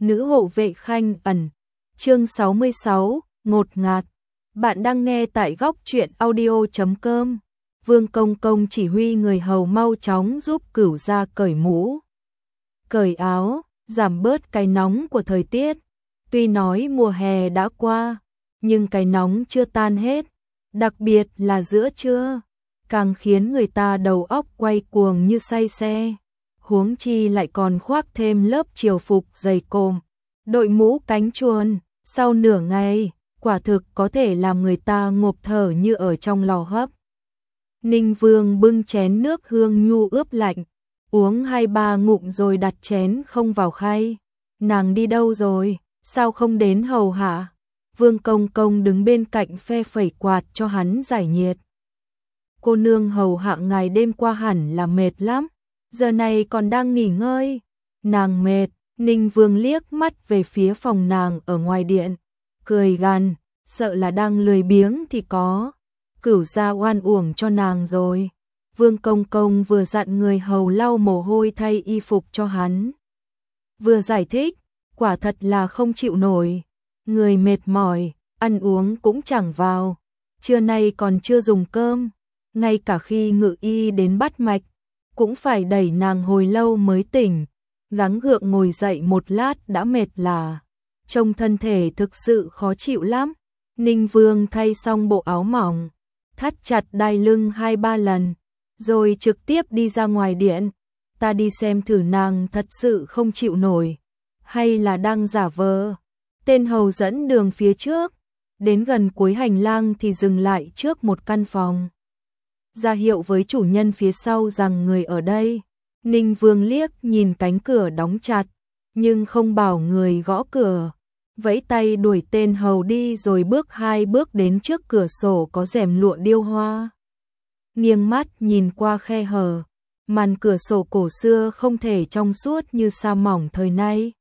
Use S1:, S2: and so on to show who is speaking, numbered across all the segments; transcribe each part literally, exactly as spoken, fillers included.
S1: Nữ hộ vệ Khanh Ẩn. Chương sáu mươi sáu, ngột ngạt. Bạn đang nghe tại góc truyện audio chấm com. Vương Công Công chỉ huy người hầu mau chóng giúp Cửu Gia cởi mũ, cởi áo, giảm bớt cái nóng của thời tiết. Tuy nói mùa hè đã qua, nhưng cái nóng chưa tan hết, đặc biệt là giữa trưa, càng khiến người ta đầu óc quay cuồng như say xe. Huống chi lại còn khoác thêm lớp triều phục dày cộm, đội mũ cánh chuồn, sau nửa ngày, quả thực có thể làm người ta ngộp thở như ở trong lò hấp. Ninh Vương bưng chén nước hương nhu ướp lạnh, uống hai ba ngụm rồi đặt chén không vào khay. Nàng đi đâu rồi, sao không đến hầu hạ? Vương Công Công đứng bên cạnh phe phẩy quạt cho hắn giải nhiệt. Cô nương hầu hạ ngài đêm qua hẳn là mệt lắm, giờ này còn đang nghỉ ngơi. Nàng mệt. Ninh Vương liếc mắt về phía phòng nàng ở ngoài điện, cười gằn, sợ là đang lười biếng thì có. Cửu Gia oan uổng cho nàng rồi. Vương Công Công vừa dặn người hầu lau mồ hôi thay y phục cho hắn, vừa giải thích, quả thật là không chịu nổi. Người mệt mỏi, ăn uống cũng chẳng vào, trưa nay còn chưa dùng cơm, ngay cả khi ngự y đến bắt mạch, cũng phải đẩy nàng hồi lâu mới tỉnh. Gắng gượng ngồi dậy một lát đã mệt lả, trông thân thể thực sự khó chịu lắm. Ninh Vương thay xong bộ áo mỏng, thắt chặt đai lưng hai ba lần, rồi trực tiếp đi ra ngoài điện. Ta đi xem thử nàng thật sự không chịu nổi, hay là đang giả vờ. Tên hầu dẫn đường phía trước, đến gần cuối hành lang thì dừng lại trước một căn phòng, ra hiệu với chủ nhân phía sau rằng người ở đây. Ninh Vương liếc nhìn cánh cửa đóng chặt, nhưng không bảo người gõ cửa, vẫy tay đuổi tên hầu đi rồi bước hai bước đến trước cửa sổ có rèm lụa điêu hoa. Nghiêng mắt nhìn qua khe hở, màn cửa sổ cổ xưa không thể trong suốt như sa mỏng thời nay.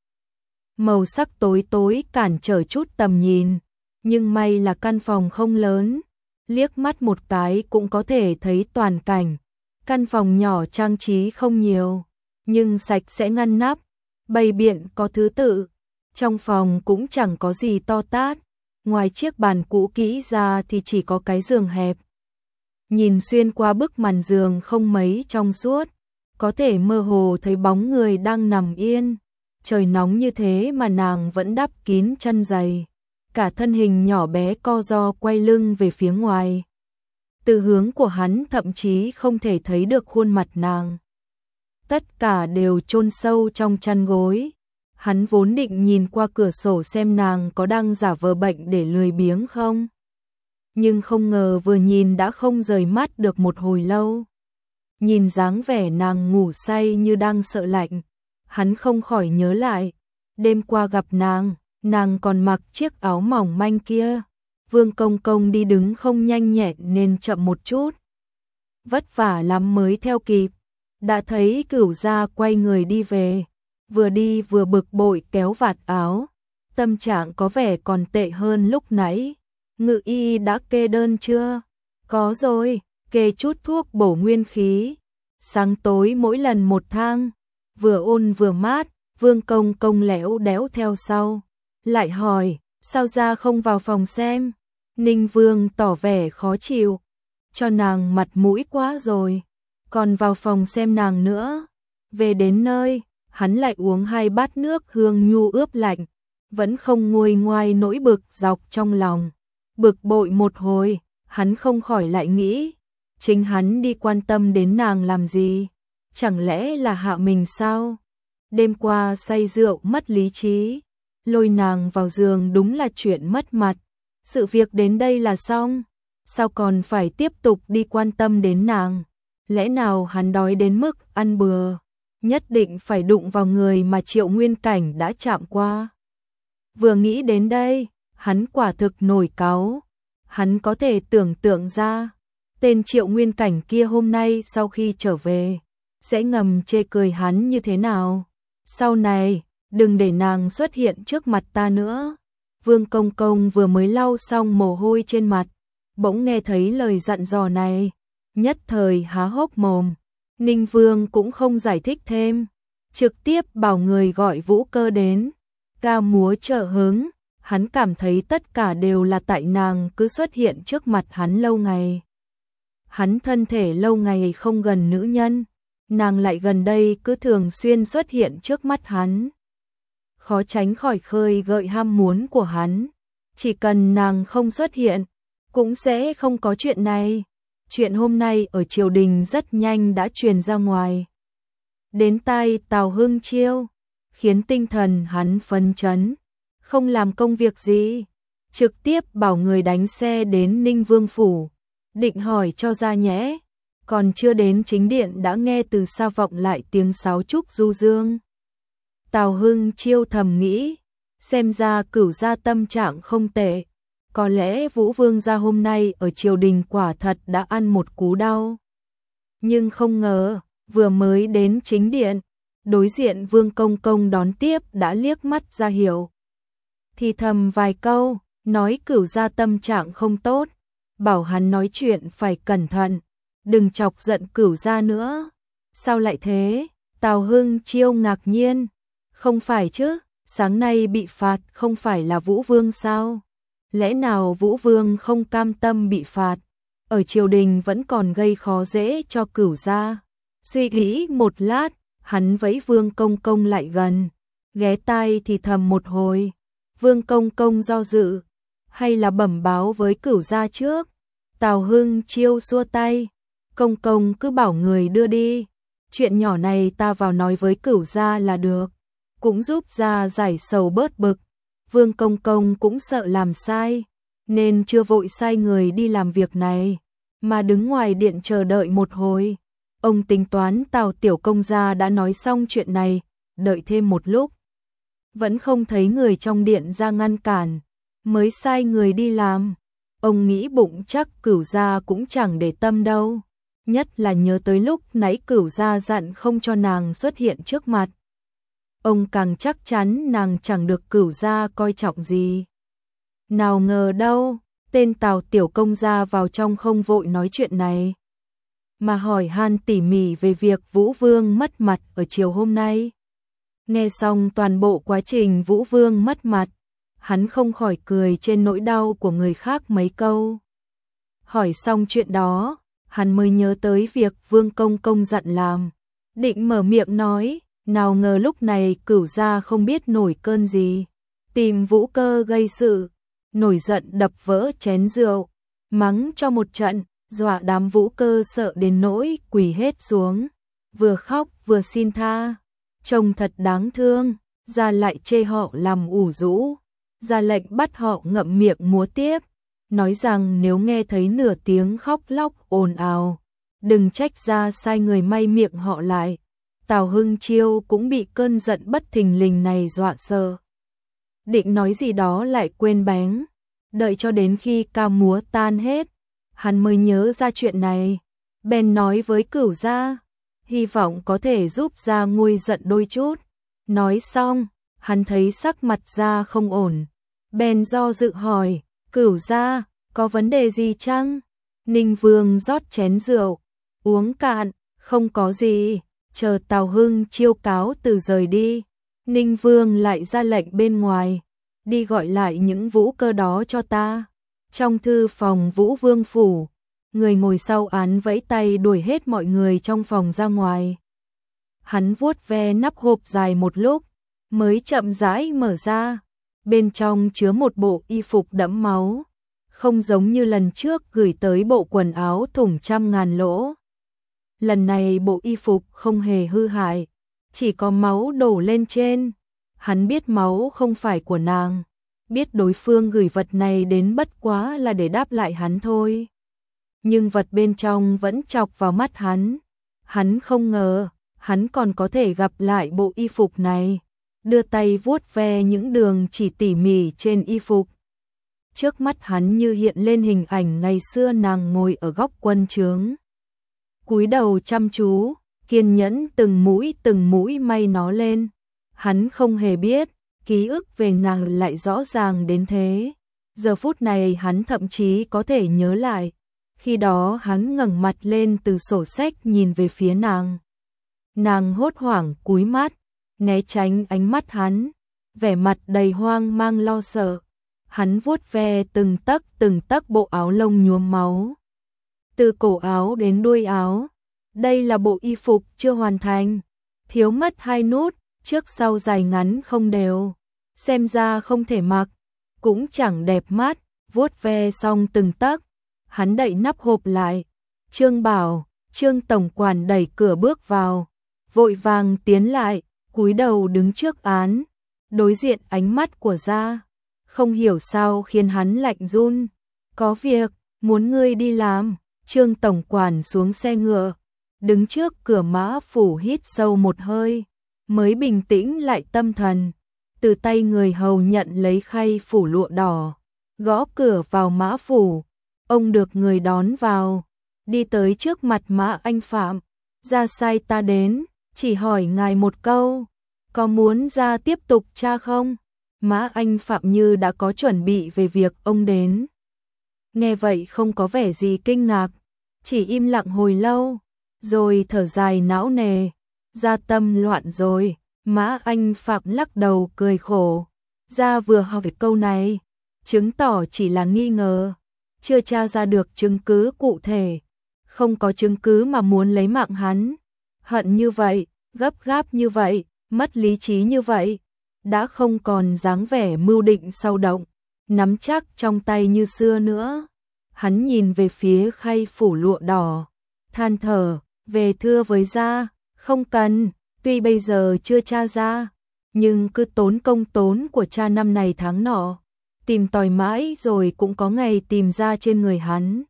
S1: Màu sắc tối tối cản trở chút tầm nhìn, nhưng may là căn phòng không lớn, liếc mắt một cái cũng có thể thấy toàn cảnh. Căn phòng nhỏ trang trí không nhiều, nhưng sạch sẽ ngăn nắp, bày biện có thứ tự. Trong phòng cũng chẳng có gì to tát, ngoài chiếc bàn cũ kỹ ra thì chỉ có cái giường hẹp. Nhìn xuyên qua bức màn giường không mấy trong suốt, có thể mơ hồ thấy bóng người đang nằm yên. Trời nóng như thế mà nàng vẫn đắp kín chân giày, cả thân hình nhỏ bé co ro quay lưng về phía ngoài. Từ hướng của hắn thậm chí không thể thấy được khuôn mặt nàng. Tất cả đều chôn sâu trong chăn gối. Hắn vốn định nhìn qua cửa sổ xem nàng có đang giả vờ bệnh để lười biếng không. Nhưng không ngờ vừa nhìn đã không rời mắt được một hồi lâu. Nhìn dáng vẻ nàng ngủ say như đang sợ lạnh, hắn không khỏi nhớ lại. Đêm qua gặp nàng, nàng còn mặc chiếc áo mỏng manh kia. Vương Công Công đi đứng không nhanh nhẹn nên chậm một chút, vất vả lắm mới theo kịp. Đã thấy Cửu Gia quay người đi về, vừa đi vừa bực bội kéo vạt áo, tâm trạng có vẻ còn tệ hơn lúc nãy. Ngự y đã kê đơn chưa? Có rồi, kê chút thuốc bổ nguyên khí, sáng tối mỗi lần một thang, vừa ôn vừa mát. Vương Công Công lẽo đẽo theo sau, lại hỏi, sao ra không vào phòng xem? Ninh Vương tỏ vẻ khó chịu, cho nàng mặt mũi quá rồi, còn vào phòng xem nàng nữa. Về đến nơi, hắn lại uống hai bát nước hương nhu ướp lạnh, vẫn không nguôi ngoai nỗi bực dọc trong lòng. Bực bội một hồi, hắn không khỏi lại nghĩ, chính hắn đi quan tâm đến nàng làm gì? Chẳng lẽ là hạ mình sao? Đêm qua say rượu mất lý trí, lôi nàng vào giường đúng là chuyện mất mặt. Sự việc đến đây là xong, sao còn phải tiếp tục đi quan tâm đến nàng? Lẽ nào hắn đói đến mức ăn bừa, nhất định phải đụng vào người mà Triệu Nguyên Cảnh đã chạm qua? Vừa nghĩ đến đây, hắn quả thực nổi cáu. Hắn có thể tưởng tượng ra, tên Triệu Nguyên Cảnh kia hôm nay sau khi trở về, sẽ ngầm chê cười hắn như thế nào. Sau này, đừng để nàng xuất hiện trước mặt ta nữa. Vương Công Công vừa mới lau xong mồ hôi trên mặt, bỗng nghe thấy lời dặn dò này, nhất thời há hốc mồm. Ninh Vương cũng không giải thích thêm, trực tiếp bảo người gọi Vũ Cơ đến. ca múa trợ hứng, hắn cảm thấy tất cả đều là tại nàng cứ xuất hiện trước mặt hắn lâu ngày. Hắn thân thể lâu ngày không gần nữ nhân, nàng lại gần đây cứ thường xuyên xuất hiện trước mắt hắn. Khó tránh khỏi khơi gợi ham muốn của hắn, chỉ cần nàng không xuất hiện, cũng sẽ không có chuyện này. Chuyện hôm nay ở triều đình rất nhanh đã truyền ra ngoài. Đến tai Tào Hưng Chiêu, khiến tinh thần hắn phấn chấn, không làm công việc gì, trực tiếp bảo người đánh xe đến Ninh Vương Phủ, định hỏi cho ra nhẽ, còn chưa đến chính điện đã nghe từ xa vọng lại tiếng sáo trúc du dương. Tào Hưng Chiêu thầm nghĩ, xem ra Cửu gia tâm trạng không tệ, có lẽ Vũ Vương gia hôm nay ở triều đình quả thật đã ăn một cú đau. Nhưng không ngờ, vừa mới đến chính điện, đối diện Vương Công Công đón tiếp đã liếc mắt ra hiểu. Thì thầm vài câu, nói Cửu gia tâm trạng không tốt, bảo hắn nói chuyện phải cẩn thận, đừng chọc giận Cửu gia nữa. Sao lại thế? Tào Hưng Chiêu ngạc nhiên, không phải chứ, sáng nay bị phạt không phải là Vũ Vương sao? Lẽ nào Vũ Vương không cam tâm bị phạt, ở triều đình vẫn còn gây khó dễ cho Cửu gia? Suy nghĩ một lát, hắn vẫy Vương Công Công lại gần, ghé tai thì thầm một hồi. Vương Công Công do dự, hay là bẩm báo với Cửu gia trước? Tào Hưng Chiêu xua tay, Công Công cứ bảo người đưa đi, chuyện nhỏ này ta vào nói với Cửu gia là được, cũng giúp gia giải sầu bớt bực. Vương Công Công cũng sợ làm sai, nên chưa vội sai người đi làm việc này, mà đứng ngoài điện chờ đợi một hồi. Ông tính toán Tào tiểu công gia đã nói xong chuyện này, đợi thêm một lúc, vẫn không thấy người trong điện ra ngăn cản, mới sai người đi làm. Ông nghĩ bụng chắc Cửu gia cũng chẳng để tâm đâu, nhất là nhớ tới lúc nãy Cửu gia dặn không cho nàng xuất hiện trước mặt. Ông càng chắc chắn nàng chẳng được Cửu gia coi trọng gì. Nào ngờ đâu, tên Tào tiểu công gia vào trong không vội nói chuyện này, mà hỏi han tỉ mỉ về việc Vũ Vương mất mặt ở chiều hôm nay. Nghe xong toàn bộ quá trình Vũ Vương mất mặt, hắn không khỏi cười trên nỗi đau của người khác mấy câu. Hỏi xong chuyện đó, hắn mới nhớ tới việc Vương Công Công dặn làm, định mở miệng nói, nào ngờ lúc này Cửu gia không biết nổi cơn gì, tìm Vũ Cơ gây sự, nổi giận đập vỡ chén rượu, mắng cho một trận, dọa đám Vũ Cơ sợ đến nỗi quỳ hết xuống, vừa khóc vừa xin tha, trông thật đáng thương. Ra lại chê họ làm ủ rũ, ra lệnh bắt họ ngậm miệng múa tiếp, nói rằng nếu nghe thấy nửa tiếng khóc lóc ồn ào, đừng trách ra sai người may miệng họ lại. Tào Hưng Chiêu cũng bị cơn giận bất thình lình này dọa sợ, định nói gì đó lại quên bén, đợi cho đến khi ca múa tan hết, hắn mới nhớ ra chuyện này, bèn nói với Cửu gia, hy vọng có thể giúp gia nguôi giận đôi chút. Nói xong, hắn thấy sắc mặt gia không ổn, bèn do dự hỏi, Cửu gia, có vấn đề gì chăng? Ninh Vương rót chén rượu, uống cạn, không có gì. Chờ Tào Hưng Chiêu cáo từ rời đi, Ninh Vương lại ra lệnh bên ngoài, đi gọi lại những Vũ Cơ đó cho ta. Trong thư phòng Vũ Vương phủ, người ngồi sau án vẫy tay đuổi hết mọi người trong phòng ra ngoài. Hắn vuốt ve nắp hộp dài một lúc, mới chậm rãi mở ra, bên trong chứa một bộ y phục đẫm máu, không giống như lần trước gửi tới bộ quần áo thủng trăm ngàn lỗ. Lần này bộ y phục không hề hư hại, chỉ có máu đổ lên trên. Hắn biết máu không phải của nàng, biết đối phương gửi vật này đến bất quá là để đáp lại hắn thôi. Nhưng vật bên trong vẫn chọc vào mắt hắn. Hắn không ngờ, hắn còn có thể gặp lại bộ y phục này, đưa tay vuốt ve những đường chỉ tỉ mỉ trên y phục. Trước mắt hắn như hiện lên hình ảnh ngày xưa nàng ngồi ở góc quân trướng, cúi đầu chăm chú, kiên nhẫn từng mũi từng mũi may nó lên. Hắn không hề biết, ký ức về nàng lại rõ ràng đến thế. Giờ phút này hắn thậm chí có thể nhớ lại, khi đó hắn ngẩng mặt lên từ sổ sách nhìn về phía nàng. Nàng hốt hoảng cúi mắt, né tránh ánh mắt hắn, vẻ mặt đầy hoang mang lo sợ. Hắn vuốt ve từng tấc từng tấc bộ áo lông nhuốm máu. Từ cổ áo đến đuôi áo. Đây là bộ y phục chưa hoàn thành. Thiếu mất hai nút, trước sau dài ngắn không đều. Xem ra không thể mặc, cũng chẳng đẹp mắt. Vuốt ve xong từng tấc, hắn đậy nắp hộp lại. Trương Bảo, Trương tổng quản đẩy cửa bước vào, vội vàng tiến lại, cúi đầu đứng trước án, đối diện ánh mắt của Gia, không hiểu sao khiến hắn lạnh run. Có việc, muốn ngươi đi làm. Trương tổng quản xuống xe ngựa, đứng trước cửa Mã phủ hít sâu một hơi, mới bình tĩnh lại tâm thần, từ tay người hầu nhận lấy khay phủ lụa đỏ, gõ cửa vào Mã phủ. Ông được người đón vào, đi tới trước mặt Mã Anh Phạm. Gia sai ta đến, chỉ hỏi ngài một câu, có muốn ra tiếp tục tra không? Mã Anh Phạm như đã có chuẩn bị về việc ông đến. Nghe vậy không có vẻ gì kinh ngạc, chỉ im lặng hồi lâu, rồi thở dài não nề. Gia tâm loạn rồi. Mã Anh Phạm lắc đầu cười khổ. Gia vừa học về câu này, chứng tỏ chỉ là nghi ngờ, chưa tra ra được chứng cứ cụ thể. Không có chứng cứ mà muốn lấy mạng hắn. Hận như vậy, gấp gáp như vậy, mất lý trí như vậy, đã không còn dáng vẻ mưu định sâu động, nắm chắc trong tay như xưa nữa. Hắn nhìn về phía khay phủ lụa đỏ, than thở, về thưa với Gia, không cần, tuy bây giờ chưa tra ra, nhưng cứ tốn công tốn của cha năm này tháng nọ, tìm tòi mãi rồi cũng có ngày tìm ra trên người hắn.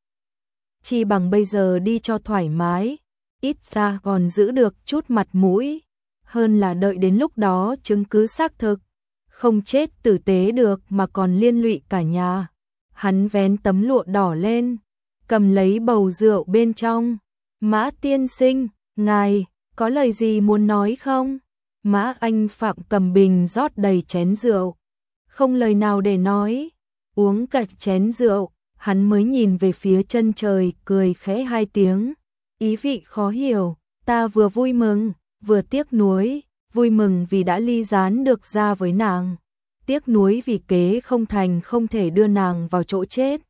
S1: Chi bằng bây giờ đi cho thoải mái, ít ra còn giữ được chút mặt mũi, hơn là đợi đến lúc đó chứng cứ xác thực, không chết tử tế được mà còn liên lụy cả nhà. Hắn vén tấm lụa đỏ lên, cầm lấy bầu rượu bên trong. Mã tiên sinh, ngài, có lời gì muốn nói không? Mã Anh Phạm cầm bình rót đầy chén rượu. Không lời nào để nói. Uống cạn chén rượu, hắn mới nhìn về phía chân trời cười khẽ hai tiếng. Ý vị khó hiểu, ta vừa vui mừng, vừa tiếc nuối. Vui mừng vì đã ly gián được ra với nàng. Tiếc nuối vì kế không thành không thể đưa nàng vào chỗ chết.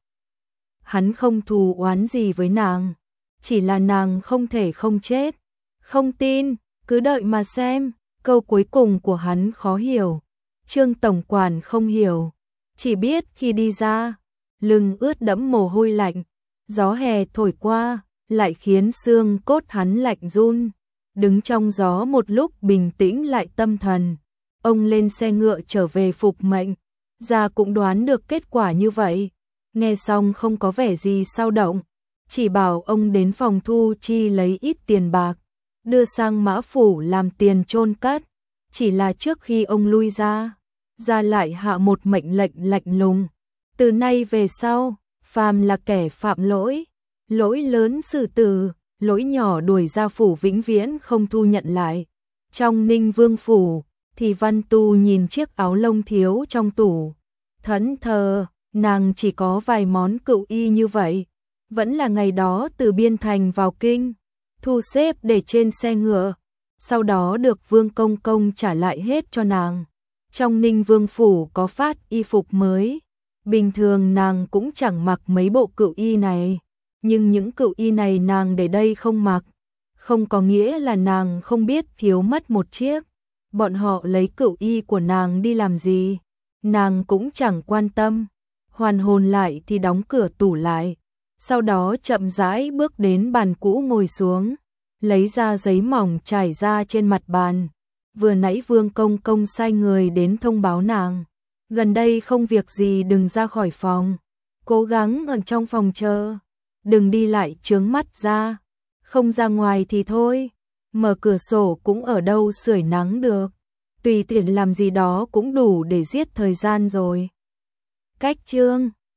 S1: Hắn không thù oán gì với nàng, chỉ là nàng không thể không chết. Không tin, cứ đợi mà xem. Câu cuối cùng của hắn khó hiểu. Trương tổng quản không hiểu, chỉ biết khi đi ra, lưng ướt đẫm mồ hôi lạnh, gió hè thổi qua, lại khiến xương cốt hắn lạnh run. Đứng trong gió một lúc bình tĩnh lại tâm thần, ông lên xe ngựa trở về phục mệnh. Gia cũng đoán được kết quả như vậy, nghe xong không có vẻ gì xao động, chỉ bảo ông đến phòng thu chi lấy ít tiền bạc, đưa sang Mã phủ làm tiền chôn cất. Chỉ là trước khi ông lui ra, Gia lại hạ một mệnh lệnh lạnh lùng. Từ nay về sau, phàm là kẻ phạm lỗi, lỗi lớn xử tử, lỗi nhỏ đuổi ra phủ vĩnh viễn không thu nhận lại. Trong Ninh Vương phủ, thì Văn Tu nhìn chiếc áo lông thiếu trong tủ, thẫn thờ, nàng chỉ có vài món cựu y như vậy, vẫn là ngày đó từ Biên Thành vào kinh, thu xếp để trên xe ngựa, sau đó được Vương Công Công trả lại hết cho nàng. Trong Ninh Vương phủ có phát y phục mới, bình thường nàng cũng chẳng mặc mấy bộ cựu y này, nhưng những cựu y này nàng để đây không mặc, không có nghĩa là nàng không biết thiếu mất một chiếc. Bọn họ lấy cựu y của nàng đi làm gì, nàng cũng chẳng quan tâm. Hoàn hồn lại thì đóng cửa tủ lại, sau đó chậm rãi bước đến bàn cũ ngồi xuống, lấy ra giấy mỏng trải ra trên mặt bàn. Vừa nãy Vương Công Công sai người đến thông báo nàng, gần đây không việc gì đừng ra khỏi phòng, cố gắng ở trong phòng chờ, đừng đi lại chướng mắt ra, không ra ngoài thì thôi, mở cửa sổ cũng ở đâu sưởi nắng được, tùy tiện làm gì đó cũng đủ để giết thời gian rồi. Cách chương